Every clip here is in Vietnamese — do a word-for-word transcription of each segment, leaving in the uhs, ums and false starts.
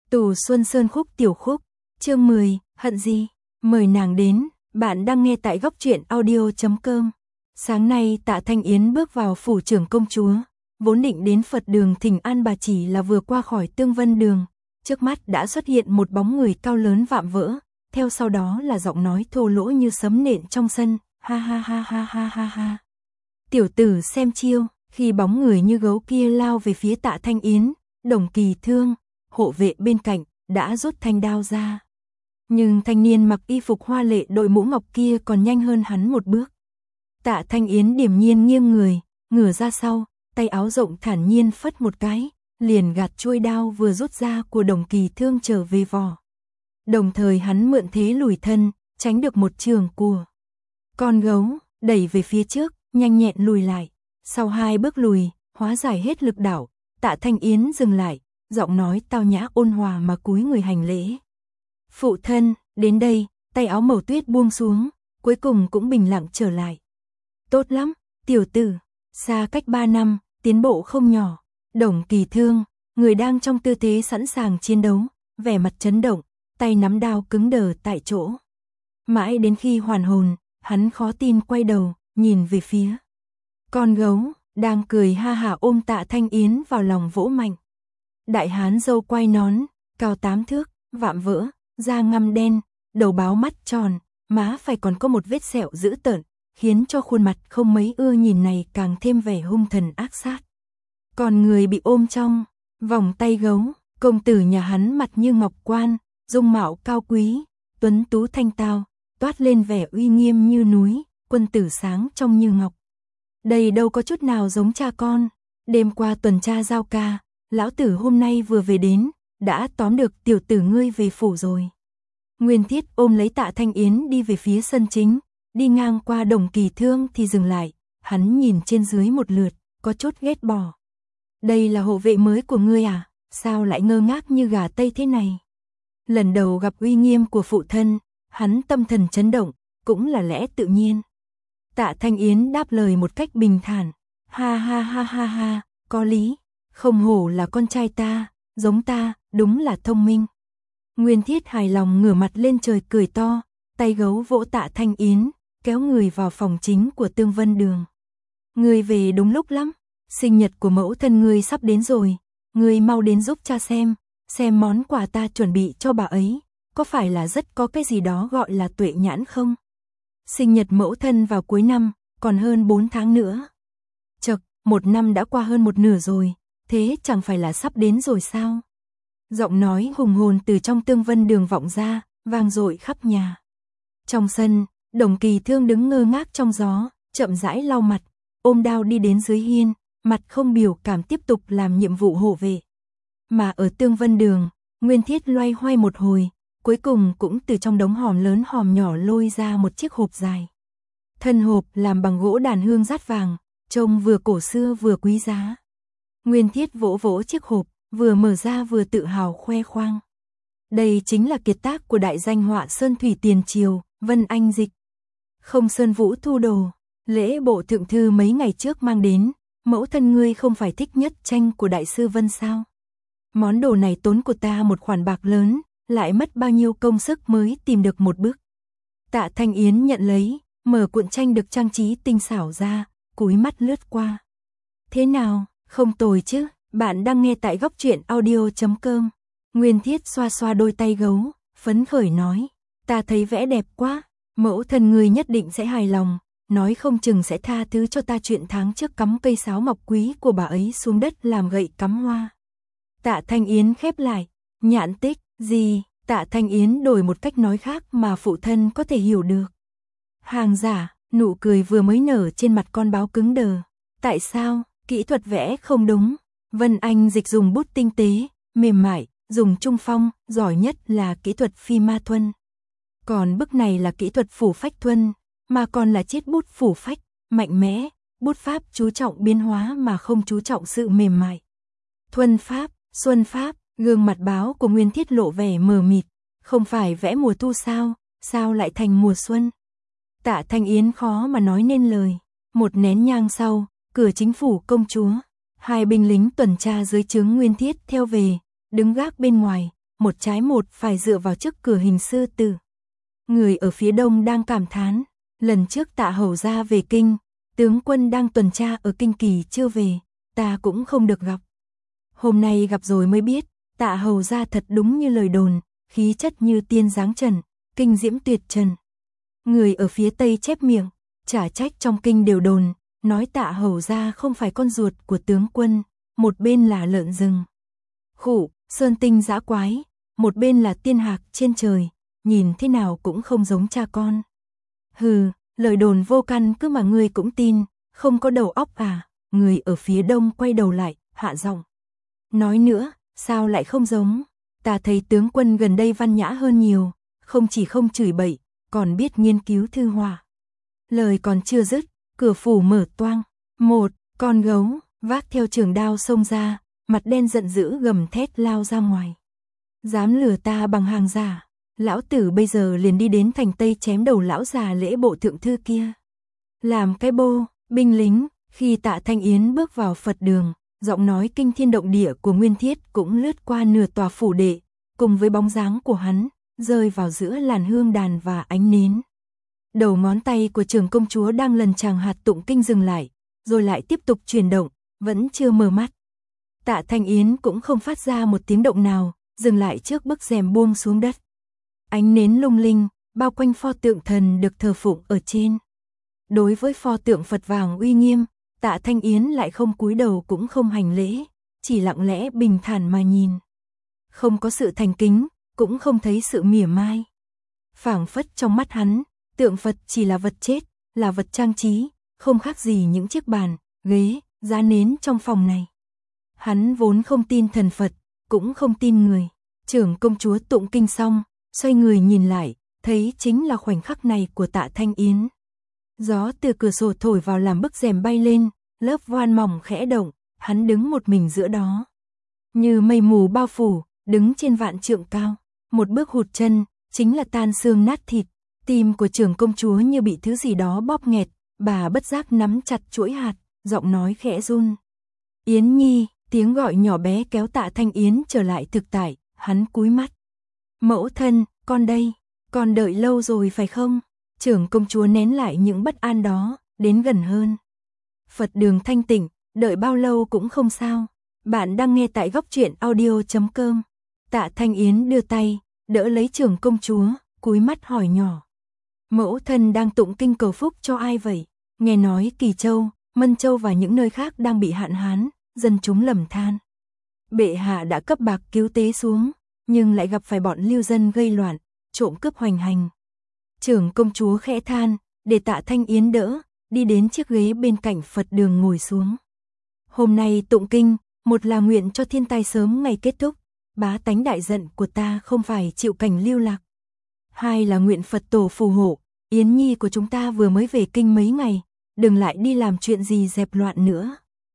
Tù Xuân Sơn Khúc tiểu khúc, chương mười, hận gì? Mời nàng đến, bạn đang nghe tại góc truyện audio chấm com. Sáng nay Tạ Thanh Yến bước vào phủ trưởng công chúa, vốn định đến Phật đường thỉnh an bà, chỉ là vừa qua khỏi Tương Vân đường, trước mắt đã xuất hiện một bóng người cao lớn vạm vỡ, theo sau đó là giọng nói thô lỗ như sấm nện trong sân, ha ha ha ha ha ha ha. Tiểu tử xem chiêu, khi bóng người như gấu kia lao về phía Tạ Thanh Yến, Đồng Kỳ Thương, hộ vệ bên cạnh, đã rút thanh đao ra. Nhưng thanh niên mặc y phục hoa lệ đội mũ ngọc kia còn nhanh hơn hắn một bước. Tạ Thanh Yến điềm nhiên nghiêng người, ngửa ra sau, tay áo rộng thản nhiên phất một cái, liền gạt chuôi đao vừa rút ra của Đồng Kỳ Thương trở về vỏ. Đồng thời hắn mượn thế lùi thân, tránh được một trường của con gấu, đẩy về phía trước, nhanh nhẹn lùi lại. Sau hai bước lùi, hóa giải hết lực đảo, Tạ Thanh Yến dừng lại, giọng nói tao nhã ôn hòa mà cúi người hành lễ. Phụ thân, đến đây, tay áo màu tuyết buông xuống, cuối cùng cũng bình lặng trở lại. Tốt lắm, tiểu tử, xa cách ba năm, tiến bộ không nhỏ. Đồng Kỳ Thương, người đang trong tư thế sẵn sàng chiến đấu, vẻ mặt chấn động, tay nắm đao cứng đờ tại chỗ. Mãi đến khi hoàn hồn, hắn khó tin quay đầu, nhìn về phía con gấu, đang cười ha hả ôm Tạ Thanh Yến vào lòng vỗ mạnh. Đại hán râu quai nón, cao tám thước, vạm vỡ, da ngăm đen, đầu báo mắt tròn, má phải còn có một vết sẹo dữ tợn, khiến cho khuôn mặt không mấy ưa nhìn này càng thêm vẻ hung thần ác sát. Còn người bị ôm trong vòng tay gấu, công tử nhà hắn mặt như ngọc quan, dung mạo cao quý, tuấn tú thanh tao, toát lên vẻ uy nghiêm như núi, quân tử sáng trong như ngọc. Đây đâu có chút nào giống cha con, đêm qua tuần tra giao ca, lão tử hôm nay vừa về đến, đã tóm được tiểu tử ngươi về phủ rồi. Nguyên Thiết ôm lấy Tạ Thanh Yến đi về phía sân chính, đi ngang qua Đồng Kỳ Thương thì dừng lại, hắn nhìn trên dưới một lượt, có chút ghét bỏ. Đây là hộ vệ mới của ngươi à, sao lại ngơ ngác như gà tây thế này? Lần đầu gặp uy nghiêm của phụ thân, hắn tâm thần chấn động, cũng là lẽ tự nhiên. Tạ Thanh Yến đáp lời một cách bình thản, ha ha ha ha ha, có lý, không hổ là con trai ta, giống ta, đúng là thông minh. Nguyên Thiết hài lòng ngửa mặt lên trời cười to, tay gấu vỗ Tạ Thanh Yến, kéo người vào phòng chính của Tương Vân đường. Ngươi về đúng lúc lắm, sinh nhật của mẫu thân ngươi sắp đến rồi, ngươi mau đến giúp cha xem, xem món quà ta chuẩn bị cho bà ấy, có phải là rất có cái gì đó gọi là tuệ nhãn không? Sinh nhật mẫu thân vào cuối năm, còn hơn bốn tháng nữa. Chậc, một năm đã qua hơn một nửa rồi, thế chẳng phải là sắp đến rồi sao? Giọng nói hùng hồn từ trong Tương Vân đường vọng ra, vang dội khắp nhà. Trong sân, Đồng Kỳ Thương đứng ngơ ngác trong gió, chậm rãi lau mặt, ôm đao đi đến dưới hiên, mặt không biểu cảm tiếp tục làm nhiệm vụ hộ vệ. Mà ở Tương Vân đường, Nguyên Thiết loay hoay một hồi, cuối cùng cũng từ trong đống hòm lớn hòm nhỏ lôi ra một chiếc hộp dài. Thân hộp làm bằng gỗ đàn hương dát vàng, trông vừa cổ xưa vừa quý giá. Nguyên Thiết vỗ vỗ chiếc hộp, vừa mở ra vừa tự hào khoe khoang. Đây chính là kiệt tác của đại danh họa sơn thủy tiền triều, Vân Anh Dịch. Không Sơn Vũ thu đồ, lễ bộ thượng thư mấy ngày trước mang đến, mẫu thân ngươi không phải thích nhất tranh của đại sư Vân sao? Món đồ này tốn của ta một khoản bạc lớn, lại mất bao nhiêu công sức mới tìm được một bức. Tạ Thanh Yến nhận lấy, mở cuộn tranh được trang trí tinh xảo ra, cúi mắt lướt qua. Thế nào, không tồi chứ, bạn đang nghe tại góc truyện audio chấm com. Nguyên Thiết xoa xoa đôi tay gấu, phấn khởi nói, ta thấy vẽ đẹp quá, mẫu thân ngươi nhất định sẽ hài lòng, nói không chừng sẽ tha thứ cho ta chuyện tháng trước cắm cây sáo mọc quý của bà ấy xuống đất làm gậy cắm hoa. Tạ Thanh Yến khép lại, nhãn tích, gì? Tạ Thanh Yến đổi một cách nói khác mà phụ thân có thể hiểu được. Hàng giả, nụ cười vừa mới nở trên mặt con báo cứng đờ. Tại sao, kỹ thuật vẽ không đúng? Vân Anh Dịch dùng bút tinh tế, mềm mại, dùng trung phong, giỏi nhất là kỹ thuật phi ma thuần. Còn bức này là kỹ thuật phủ phách thuần, mà còn là chiết bút phủ phách, mạnh mẽ, bút pháp chú trọng biến hóa mà không chú trọng sự mềm mại. Thuần pháp, xuân pháp. Gương mặt báo của Nguyên Thiết lộ vẻ mờ mịt, không phải vẽ mùa thu sao, sao lại thành mùa xuân? Tạ Thanh Yến khó mà nói nên lời. Một nén nhang sau, cửa chính phủ công chúa, hai binh lính tuần tra dưới trướng Nguyên Thiết theo về, đứng gác bên ngoài, một trái một phải dựa vào trước cửa hình sư tử. Người ở phía đông đang cảm thán, lần trước Tạ hầu gia về kinh, tướng quân đang tuần tra ở kinh kỳ chưa về, ta cũng không được gặp. Hôm nay gặp rồi mới biết, Tạ hầu gia thật đúng như lời đồn, khí chất như tiên dáng trần, kinh diễm tuyệt trần. Người ở phía tây chép miệng, chả trách trong kinh đều đồn, nói Tạ hầu gia không phải con ruột của tướng quân, một bên là lợn rừng. Khụ, sơn tinh dã quái, một bên là tiên hạc trên trời, nhìn thế nào cũng không giống cha con. Hừ, lời đồn vô căn cứ mà ngươi cũng tin, không có đầu óc à? Người ở phía đông quay đầu lại, hạ giọng. Nói nữa, sao lại không giống? Ta thấy tướng quân gần đây văn nhã hơn nhiều, không chỉ không chửi bậy, còn biết nghiên cứu thư họa. Lời còn chưa dứt, cửa phủ mở toang, một con gấu vác theo trường đao xông ra, mặt đen giận dữ gầm thét lao ra ngoài. Dám lừa ta bằng hàng giả, lão tử bây giờ liền đi đến thành Tây chém đầu lão già lễ bộ thượng thư kia. Làm cái bô, binh lính, khi Tạ Thanh Yến bước vào Phật đường, giọng nói kinh thiên động địa của Nguyên Thiết cũng lướt qua nửa tòa phủ đệ, cùng với bóng dáng của hắn, rơi vào giữa làn hương đàn và ánh nến. Đầu ngón tay của trưởng công chúa đang lần chàng hạt tụng kinh dừng lại, rồi lại tiếp tục chuyển động, vẫn chưa mở mắt. Tạ Thanh Yến cũng không phát ra một tiếng động nào, dừng lại trước bức rèm buông xuống đất. Ánh nến lung linh, bao quanh pho tượng thần được thờ phụng ở trên. Đối với pho tượng Phật vàng uy nghiêm, Tạ Thanh Yến lại không cúi đầu cũng không hành lễ, chỉ lặng lẽ bình thản mà nhìn. Không có sự thành kính, cũng không thấy sự mỉa mai. Phảng phất trong mắt hắn, tượng Phật chỉ là vật chết, là vật trang trí, không khác gì những chiếc bàn, ghế, giá nến trong phòng này. Hắn vốn không tin thần Phật, cũng không tin người. Trưởng công chúa tụng kinh xong, xoay người nhìn lại, thấy chính là khoảnh khắc này của Tạ Thanh Yến. Gió từ cửa sổ thổi vào làm bức rèm bay lên, lớp voan mỏng khẽ động, hắn đứng một mình giữa đó. Như mây mù bao phủ, đứng trên vạn trượng cao, một bước hụt chân, chính là tan xương nát thịt. Tim của trưởng công chúa như bị thứ gì đó bóp nghẹt, bà bất giác nắm chặt chuỗi hạt, giọng nói khẽ run. Yến Nhi, tiếng gọi nhỏ bé kéo Tạ Thanh Yến trở lại thực tại, hắn cúi mắt. Mẫu thân, con đây, con đợi lâu rồi phải không? Trưởng công chúa nén lại những bất an đó, đến gần hơn. Phật đường thanh tịnh, đợi bao lâu cũng không sao. Bạn đang nghe tại góc truyện audio chấm com. Tạ Thanh Yến đưa tay, đỡ lấy trưởng công chúa, cúi mắt hỏi nhỏ. Mẫu thân đang tụng kinh cầu phúc cho ai vậy? Nghe nói Kỳ Châu, Mân Châu và những nơi khác đang bị hạn hán, dân chúng lầm than. Bệ hạ đã cấp bạc cứu tế xuống, nhưng lại gặp phải bọn lưu dân gây loạn, trộm cướp hoành hành. Trưởng công chúa khẽ than, để Tạ Thanh Yến đỡ, đi đến chiếc ghế bên cạnh Phật đường ngồi xuống. Hôm nay tụng kinh, một là nguyện cho thiên tai sớm ngày kết thúc, bá tánh đại giận của ta không phải chịu cảnh lưu lạc. Hai là nguyện Phật tổ phù hộ, Yến Nhi của chúng ta vừa mới về kinh mấy ngày, đừng lại đi làm chuyện gì dẹp loạn nữa.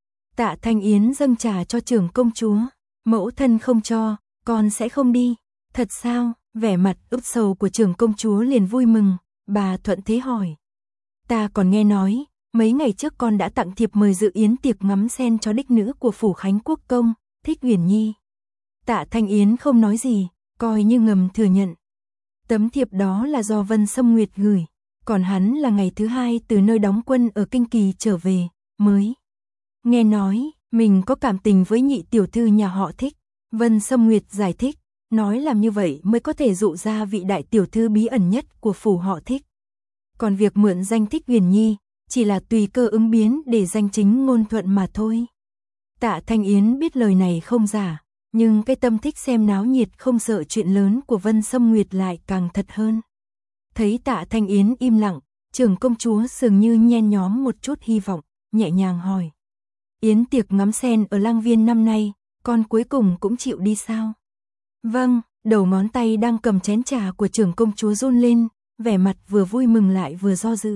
Tạ Thanh Yến dâng trà cho trưởng công chúa, mẫu thân không cho, con sẽ không đi. Thật sao? Vẻ mặt ướt sầu của trưởng công chúa liền vui mừng, bà thuận thế hỏi. Ta còn nghe nói, mấy ngày trước con đã tặng thiệp mời dự yến tiệc ngắm sen cho đích nữ của phủ Khánh Quốc công, Thích Uyển Nhi. Tạ Thanh Yến không nói gì, coi như ngầm thừa nhận. Tấm thiệp đó là do Vân Sâm Nguyệt gửi, còn hắn là ngày thứ hai từ nơi đóng quân ở Kinh Kỳ trở về, mới nghe nói mình có cảm tình với nhị tiểu thư nhà họ Thích. Vân Sâm Nguyệt giải thích, nói làm như vậy mới có thể dụ ra vị đại tiểu thư bí ẩn nhất của phủ họ Thích. Còn việc mượn danh Thích Uyển Nhi chỉ là tùy cơ ứng biến để danh chính ngôn thuận mà thôi. Tạ Thanh Yến biết lời này không giả, nhưng cái tâm thích xem náo nhiệt không sợ chuyện lớn của Vân Sâm Nguyệt lại càng thật hơn. Thấy Tạ Thanh Yến im lặng, trưởng công chúa dường như nhen nhóm một chút hy vọng, nhẹ nhàng hỏi. Yến tiệc ngắm sen ở Lang Viên năm nay, con cuối cùng cũng chịu đi sao? Vâng, đầu ngón tay đang cầm chén trà của trưởng công chúa run lên, vẻ mặt vừa vui mừng lại vừa do dự.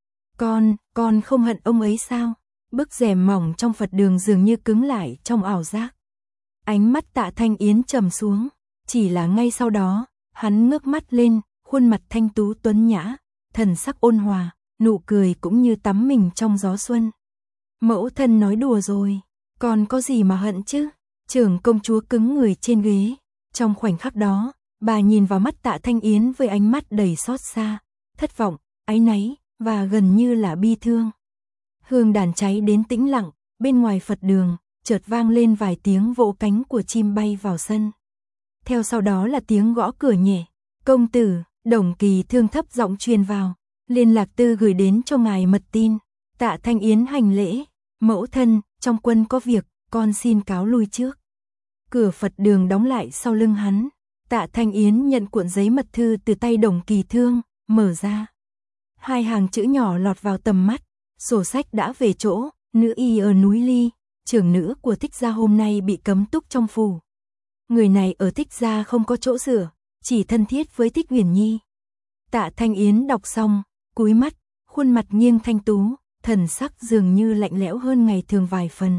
Con, con không hận ông ấy sao? Bức rèm mỏng trong Phật đường dường như cứng lại trong ảo giác. Ánh mắt Tạ Thanh Yến trầm xuống, chỉ là ngay sau đó, hắn ngước mắt lên, khuôn mặt thanh tú tuấn nhã, thần sắc ôn hòa, nụ cười cũng như tắm mình trong gió xuân. Mẫu thân nói đùa rồi, con có gì mà hận chứ? Trưởng công chúa cứng người trên ghế, Trong khoảnh khắc đó, bà nhìn vào mắt Tạ Thanh Yến với ánh mắt đầy xót xa, thất vọng, áy náy, và gần như là bi thương. Hương đàn cháy đến tĩnh lặng, bên ngoài Phật đường, chợt vang lên vài tiếng vỗ cánh của chim bay vào sân. Theo sau đó là tiếng gõ cửa nhẹ. Công tử, Đồng Kỳ Thương thấp giọng truyền vào. Liên lạc tư gửi đến cho ngài mật tin. Tạ Thanh Yến hành lễ. Mẫu thân, trong quân có việc, con xin cáo lui trước. Cửa Phật đường đóng lại sau lưng hắn. Tạ Thanh Yến nhận cuộn giấy mật thư từ tay Đồng Kỳ Thương, mở ra. Hai hàng chữ nhỏ lọt vào tầm mắt. Sổ sách đã về chỗ, nữ y ở núi Ly, trưởng nữ của Thích gia hôm nay bị cấm túc trong phủ. Người này ở Thích gia không có chỗ dựa, chỉ thân thiết với Thích Uyển Nhi. Tạ Thanh Yến đọc xong, cúi mắt, khuôn mặt nghiêng thanh tú, thần sắc dường như lạnh lẽo hơn ngày thường vài phần.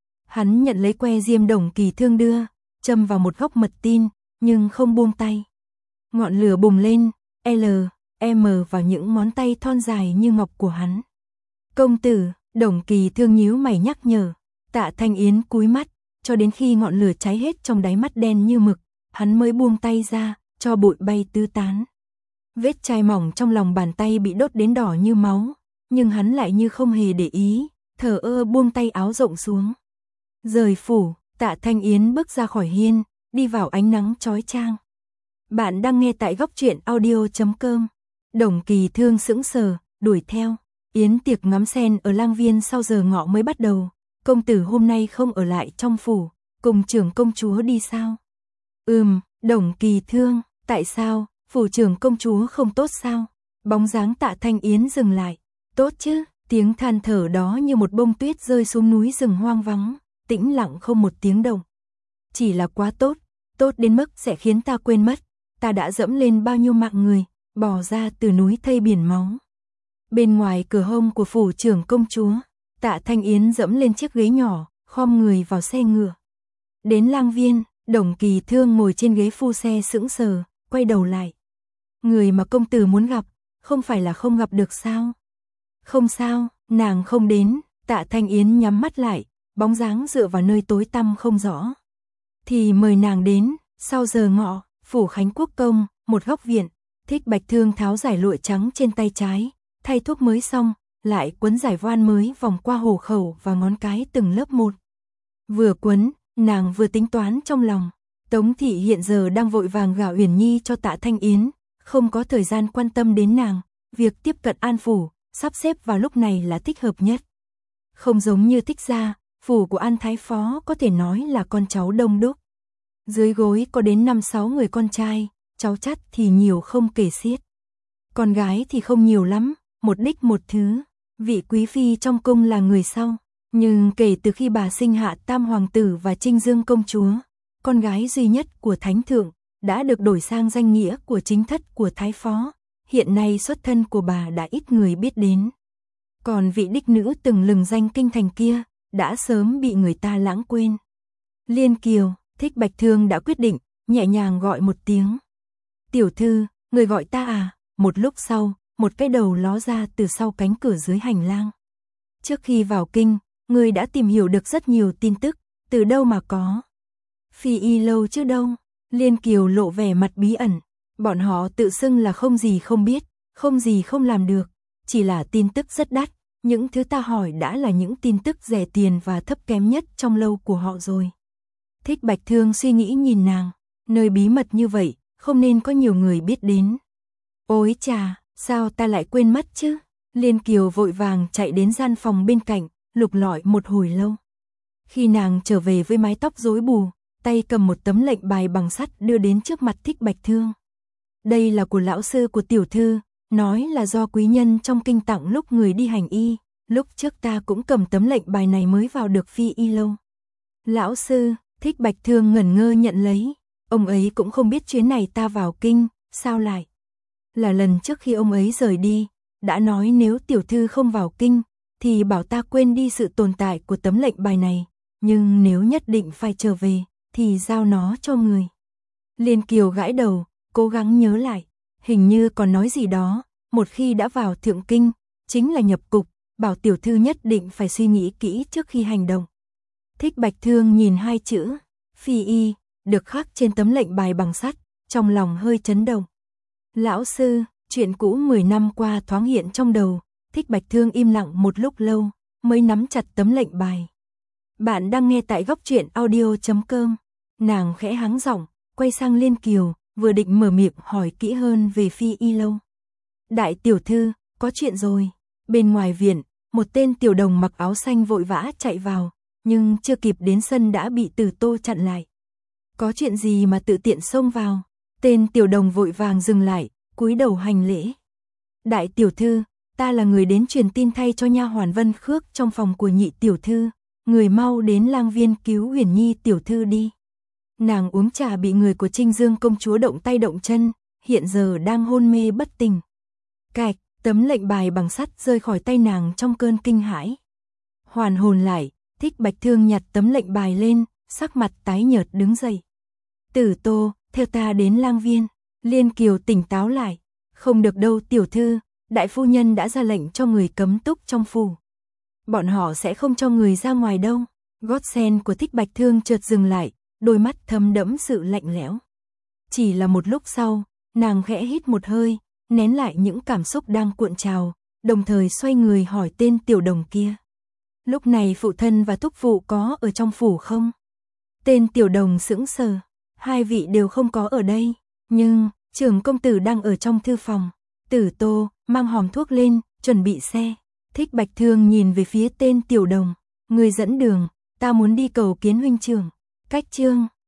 Hắn nhận lấy que diêm Đồng Kỳ Thương đưa, châm vào một góc mật tin, nhưng không buông tay. Ngọn lửa bùng lên, L, M vào những ngón tay thon dài như ngọc của hắn. Công tử, Đồng Kỳ Thương nhíu mày nhắc nhở. Tạ Thanh Yến cúi mắt, cho đến khi ngọn lửa cháy hết trong đáy mắt đen như mực, hắn mới buông tay ra, cho bụi bay tứ tán. Vết chai mỏng trong lòng bàn tay bị đốt đến đỏ như máu, nhưng hắn lại như không hề để ý, thờ ơ buông tay áo rộng xuống. Rời phủ, Tạ Thanh Yến bước ra khỏi hiên, đi vào ánh nắng chói chang. Bạn đang nghe tại góc truyện audio chấm com. Đồng Kỳ Thương sững sờ, đuổi theo. Yến tiệc ngắm sen ở lang viên sau giờ ngọ mới bắt đầu. Công tử hôm nay không ở lại trong phủ, cùng trưởng công chúa đi sao? Ừm, Đồng Kỳ Thương, tại sao, phủ trưởng công chúa không tốt sao? Bóng dáng Tạ Thanh Yến dừng lại. Tốt chứ, tiếng than thở đó như một bông tuyết rơi xuống núi rừng hoang vắng, tĩnh lặng không một tiếng động. Chỉ là quá tốt, tốt đến mức sẽ khiến ta quên mất, ta đã dẫm lên bao nhiêu mạng người, bỏ ra từ núi thây biển máu. Bên ngoài cửa hông của phủ trưởng công chúa, Tạ Thanh Yến dẫm lên chiếc ghế nhỏ, khom người vào xe ngựa. Đến lang viên, Đồng Kỳ Thương ngồi trên ghế phu xe sững sờ, quay đầu lại. Người mà công tử muốn gặp, không phải là không gặp được sao? Không sao, nàng không đến. Tạ Thanh Yến nhắm mắt lại, bóng dáng dựa vào nơi tối tăm không rõ. Thì mời nàng đến, sau giờ ngọ, phủ Khánh Quốc công, một góc viện. Thích Bạch Thương tháo giải lụa trắng trên tay trái, thay thuốc mới xong, lại quấn giải voan mới vòng qua hổ khẩu và ngón cái từng lớp một. Vừa quấn, nàng vừa tính toán trong lòng. Tống thị hiện giờ đang vội vàng gả Uyển Nhi cho Tạ Thanh Yến, không có thời gian quan tâm đến nàng. Việc tiếp cận An phủ, sắp xếp vào lúc này là thích hợp nhất. Không giống như Thích gia, phủ của An thái phó có thể nói là con cháu đông đúc. Dưới gối có đến năm sáu người con trai, cháu chắt thì nhiều không kể xiết. Con gái thì không nhiều lắm, một đích một thứ. Vị quý phi trong cung là người sau, nhưng kể từ khi bà sinh hạ Tam hoàng tử và Trinh Dương công chúa, con gái duy nhất của thánh thượng, đã được đổi sang danh nghĩa của chính thất của thái phó. Hiện nay xuất thân của bà đã ít người biết đến. Còn vị đích nữ từng lừng danh kinh thành kia, đã sớm bị người ta lãng quên. Liên Kiều, Thích Bạch Thương đã quyết định, nhẹ nhàng gọi một tiếng. Tiểu thư, người gọi ta à? Một lúc sau, một cái đầu ló ra từ sau cánh cửa dưới hành lang. Trước khi vào kinh, người đã tìm hiểu được rất nhiều tin tức, từ đâu mà có? Phi y lâu chứ đâu? Liên Kiều lộ vẻ mặt bí ẩn. Bọn họ tự xưng là không gì không biết, không gì không làm được, chỉ là tin tức rất đắt. Những thứ ta hỏi đã là những tin tức rẻ tiền và thấp kém nhất trong lâu của họ rồi. Thích Bạch Thương suy nghĩ nhìn nàng, nơi bí mật như vậy, không nên có nhiều người biết đến. Ôi chà, sao ta lại quên mất chứ? Liên Kiều vội vàng chạy đến gian phòng bên cạnh, lục lọi một hồi lâu. Khi nàng trở về với mái tóc rối bù, tay cầm một tấm lệnh bài bằng sắt đưa đến trước mặt Thích Bạch Thương. Đây là của lão sư của tiểu thư, nói là do quý nhân trong kinh tặng lúc người đi hành y, lúc trước ta cũng cầm tấm lệnh bài này mới vào được Phi y lâu. Lão sư, Thích Bạch Thương ngẩn ngơ nhận lấy, ông ấy cũng không biết chuyến này ta vào kinh, sao lại? Là lần trước khi ông ấy rời đi, đã nói nếu tiểu thư không vào kinh, thì bảo ta quên đi sự tồn tại của tấm lệnh bài này, nhưng nếu nhất định phải trở về, thì giao nó cho người. Liên Kiều gãi đầu, cố gắng nhớ lại, hình như còn nói gì đó, một khi đã vào thượng kinh, chính là nhập cục, bảo tiểu thư nhất định phải suy nghĩ kỹ trước khi hành động. Thích Bạch Thương nhìn hai chữ, Phi y, được khắc trên tấm lệnh bài bằng sắt, trong lòng hơi chấn động. Lão sư, chuyện cũ mười năm qua thoáng hiện trong đầu, Thích Bạch Thương im lặng một lúc lâu, mới nắm chặt tấm lệnh bài. Bạn đang nghe tại góc truyện audio chấm com. Nàng khẽ hắng giọng, quay sang Liên Kiều, vừa định mở miệng hỏi kỹ hơn về Phi Y Lâu. Đại tiểu thư, có chuyện rồi. Bên ngoài viện, một tên tiểu đồng mặc áo xanh vội vã chạy vào, nhưng chưa kịp đến sân đã bị Tử Tô chặn lại. Có chuyện gì mà tự tiện xông vào? Tên tiểu đồng vội vàng dừng lại, cúi đầu hành lễ. Đại tiểu thư, ta là người đến truyền tin thay cho nha hoàn Vân Khước trong phòng của nhị tiểu thư, người mau đến lang viên cứu Huyền Nhi tiểu thư đi. Nàng uống trà bị người của Trinh Dương công chúa động tay động chân, hiện giờ đang hôn mê bất tỉnh. Cạch, tấm lệnh bài bằng sắt rơi khỏi tay nàng trong cơn kinh hãi. Hoàn hồn lại, Thích Bạch Thương nhặt tấm lệnh bài lên, sắc mặt tái nhợt đứng dậy. Tử Tô, theo ta đến lang viên. Liên Kiều tỉnh táo lại. Không được đâu tiểu thư, đại phu nhân đã ra lệnh cho người cấm túc trong phủ. Bọn họ sẽ không cho người ra ngoài đâu. Gót sen của Thích Bạch Thương chợt dừng lại, đôi mắt thấm đẫm sự lạnh lẽo. Chỉ là một lúc sau, nàng khẽ hít một hơi, nén lại những cảm xúc đang cuộn trào, đồng thời xoay người hỏi tên tiểu đồng kia. Lúc này phụ thân và thúc phụ có ở trong phủ không? Tên tiểu đồng sững sờ, hai vị đều không có ở đây, nhưng trưởng công tử đang ở trong thư phòng. Tử Tô mang hòm thuốc lên, chuẩn bị xe. Thích Bạch Thương nhìn về phía tên tiểu đồng, người dẫn đường, ta muốn đi cầu kiến huynh trưởng. Cách chương